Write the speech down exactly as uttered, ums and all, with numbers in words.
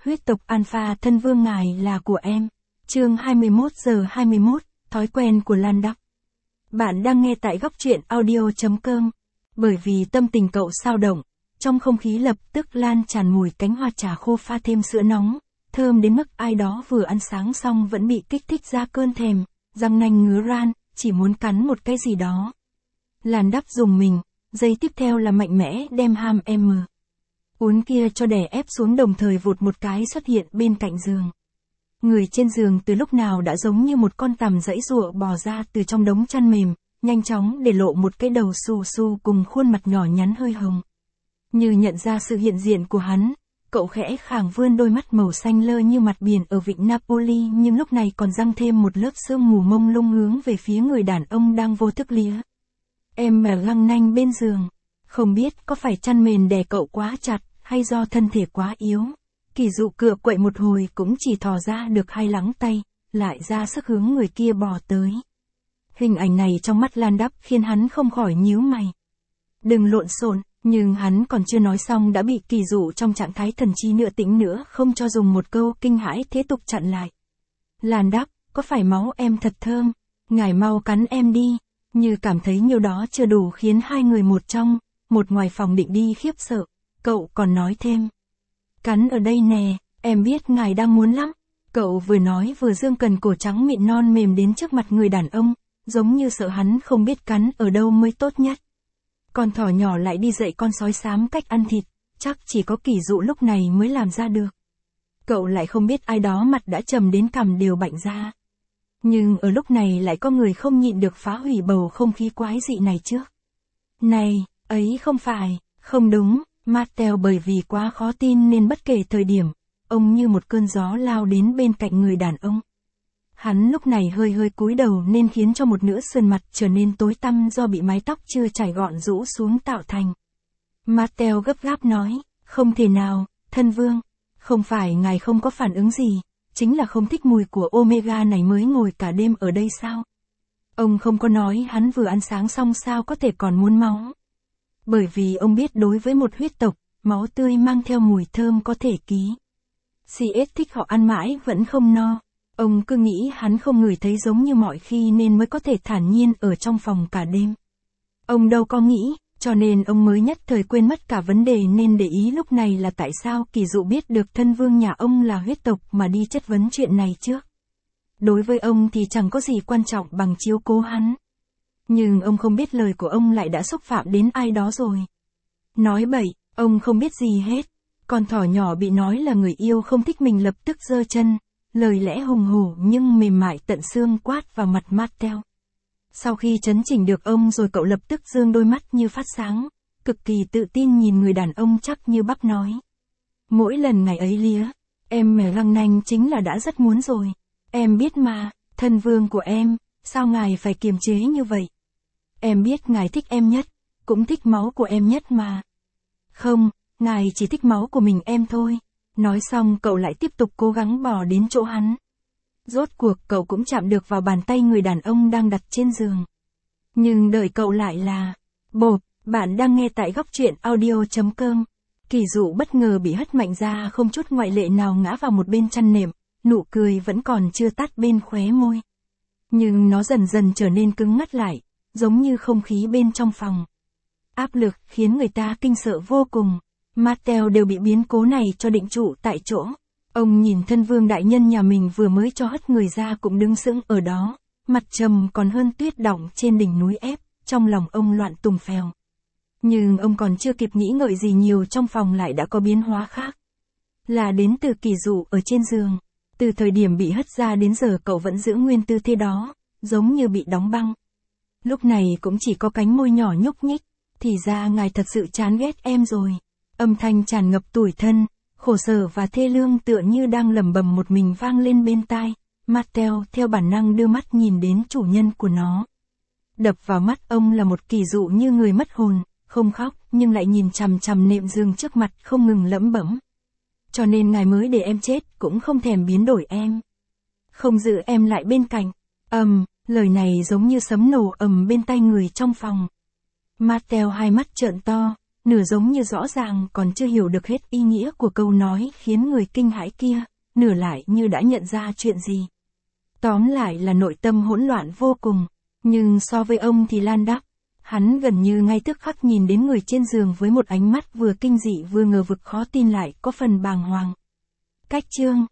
huyết tộc Alpha thân vương ngài là của em. Chương hai mươi mốt giờ hai mươi mốt, thói quen của Lan Đắp. Bạn đang nghe tại góc truyện audio chấm com. Bởi vì tâm tình cậu xao động, trong không khí lập tức lan tràn mùi cánh hoa trà khô pha thêm sữa nóng, thơm đến mức ai đó vừa ăn sáng xong vẫn bị kích thích ra cơn thèm, răng nanh ngứa ran, chỉ muốn cắn một cái gì đó. Lan Đắp dùng mình, giây tiếp theo là mạnh mẽ đem ham em uốn kia cho đè ép xuống, đồng thời vụt một cái xuất hiện bên cạnh giường. Người trên giường từ lúc nào đã giống như một con tằm giãy giụa bò ra từ trong đống chăn mềm, nhanh chóng để lộ một cái đầu xù xù cùng khuôn mặt nhỏ nhắn hơi hồng. Như nhận ra sự hiện diện của hắn, cậu khẽ khàng vươn đôi mắt màu xanh lơ như mặt biển ở vịnh Napoli, nhưng lúc này còn răng thêm một lớp sương mù mông lung hướng về phía người đàn ông đang vô thức lía. Em mà lăng nanh bên giường, không biết có phải chăn mền đè cậu quá chặt, hay do thân thể quá yếu. Kỳ Dụ cựa quậy một hồi cũng chỉ thò ra được hai lắng tay, lại ra sức hướng người kia bò tới. Hình ảnh này trong mắt Lan Đắp khiến hắn không khỏi nhíu mày. Đừng lộn xộn, nhưng hắn còn chưa nói xong đã bị Kỳ Dụ trong trạng thái thần trí nửa tĩnh nữa không cho dùng một câu kinh hãi thế tục chặn lại. Lan Đắp, có phải máu em thật thơm, ngài mau cắn em đi. Như cảm thấy nhiều đó chưa đủ khiến hai người một trong, một ngoài phòng định đi khiếp sợ, cậu còn nói thêm. Cắn ở đây nè, em biết ngài đang muốn lắm. Cậu vừa nói vừa dương cần cổ trắng mịn non mềm đến trước mặt người đàn ông, giống như sợ hắn không biết cắn ở đâu mới tốt nhất. Con thỏ nhỏ lại đi dạy con sói xám cách ăn thịt, chắc chỉ có Kỳ Dụ lúc này mới làm ra được. Cậu lại không biết ai đó mặt đã trầm đến cằm đều bạnh ra. Nhưng ở lúc này lại có người không nhịn được phá hủy bầu không khí quái dị này trước. Này, ấy không phải, không đúng, Mattel bởi vì quá khó tin nên bất kể thời điểm, ông như một cơn gió lao đến bên cạnh người đàn ông. Hắn lúc này hơi hơi cúi đầu nên khiến cho một nửa sườn mặt trở nên tối tăm do bị mái tóc chưa trải gọn rũ xuống tạo thành. Mattel gấp gáp nói, không thể nào, thân vương, không phải ngài không có phản ứng gì. Chính là không thích mùi của Omega này mới ngồi cả đêm ở đây sao? Ông không có nói hắn vừa ăn sáng xong sao có thể còn muốn máu. Bởi vì ông biết đối với một huyết tộc, máu tươi mang theo mùi thơm có thể ký. xê ét thích họ ăn mãi vẫn không no. Ông cứ nghĩ hắn không ngửi thấy giống như mọi khi nên mới có thể thản nhiên ở trong phòng cả đêm. Ông đâu có nghĩ, cho nên ông mới nhất thời quên mất cả vấn đề nên để ý lúc này là tại sao Kỳ Dụ biết được thân vương nhà ông là huyết tộc mà đi chất vấn chuyện này trước. Đối với ông thì chẳng có gì quan trọng bằng chiếu cố hắn. Nhưng ông không biết lời của ông lại đã xúc phạm đến ai đó rồi. Nói bậy, ông không biết gì hết. Con thỏ nhỏ bị nói là người yêu không thích mình lập tức giơ chân, lời lẽ hùng hổ nhưng mềm mại tận xương quát vào mặt Mattel. Sau khi chấn chỉnh được ông rồi cậu lập tức dương đôi mắt như phát sáng, cực kỳ tự tin nhìn người đàn ông chắc như bắp nói. Mỗi lần ngày ấy lía, em mèo răng nanh chính là đã rất muốn rồi. Em biết mà, thân vương của em, sao ngài phải kiềm chế như vậy? Em biết ngài thích em nhất, cũng thích máu của em nhất mà. Không, ngài chỉ thích máu của mình em thôi. Nói xong cậu lại tiếp tục cố gắng bò đến chỗ hắn. Rốt cuộc cậu cũng chạm được vào bàn tay người đàn ông đang đặt trên giường. Nhưng đợi cậu lại là... Bộp, bạn đang nghe tại góc truyện audio chấm com. Kỳ Dụ bất ngờ bị hất mạnh ra không chút ngoại lệ nào ngã vào một bên chăn nệm, nụ cười vẫn còn chưa tắt bên khóe môi. Nhưng nó dần dần trở nên cứng ngắt lại, giống như không khí bên trong phòng. Áp lực khiến người ta kinh sợ vô cùng. Mattel đều bị biến cố này cho định trụ tại chỗ. Ông nhìn thân vương đại nhân nhà mình vừa mới cho hất người ra cũng đứng sững ở đó, mặt trầm còn hơn tuyết đọng trên đỉnh núi ép, trong lòng ông loạn tùng phèo. Nhưng ông còn chưa kịp nghĩ ngợi gì nhiều trong phòng lại đã có biến hóa khác. Là đến từ Kỳ Dụ ở trên giường. Từ thời điểm bị hất ra đến giờ cậu vẫn giữ nguyên tư thế đó, giống như bị đóng băng. Lúc này cũng chỉ có cánh môi nhỏ nhúc nhích, thì ra ngài thật sự chán ghét em rồi. Âm thanh tràn ngập tủi thân, khổ sở và thê lương tựa như đang lẩm bẩm một mình vang lên bên tai. Mattel theo bản năng đưa mắt nhìn đến chủ nhân của nó. Đập vào mắt ông là một Kỳ Dụ như người mất hồn, không khóc nhưng lại nhìn chằm chằm nệm giường trước mặt không ngừng lẩm bẩm. Cho nên ngài mới để em chết cũng không thèm biến đổi em. Không giữ em lại bên cạnh. Ầm, um, lời này giống như sấm nổ ầm bên tai người trong phòng. Mattel hai mắt trợn to, nửa giống như rõ ràng còn chưa hiểu được hết ý nghĩa của câu nói khiến người kinh hãi kia, nửa lại như đã nhận ra chuyện gì. Tóm lại là nội tâm hỗn loạn vô cùng, nhưng so với ông thì Lan Đắc, hắn gần như ngay tức khắc nhìn đến người trên giường với một ánh mắt vừa kinh dị vừa ngờ vực khó tin lại có phần bàng hoàng. Cách chương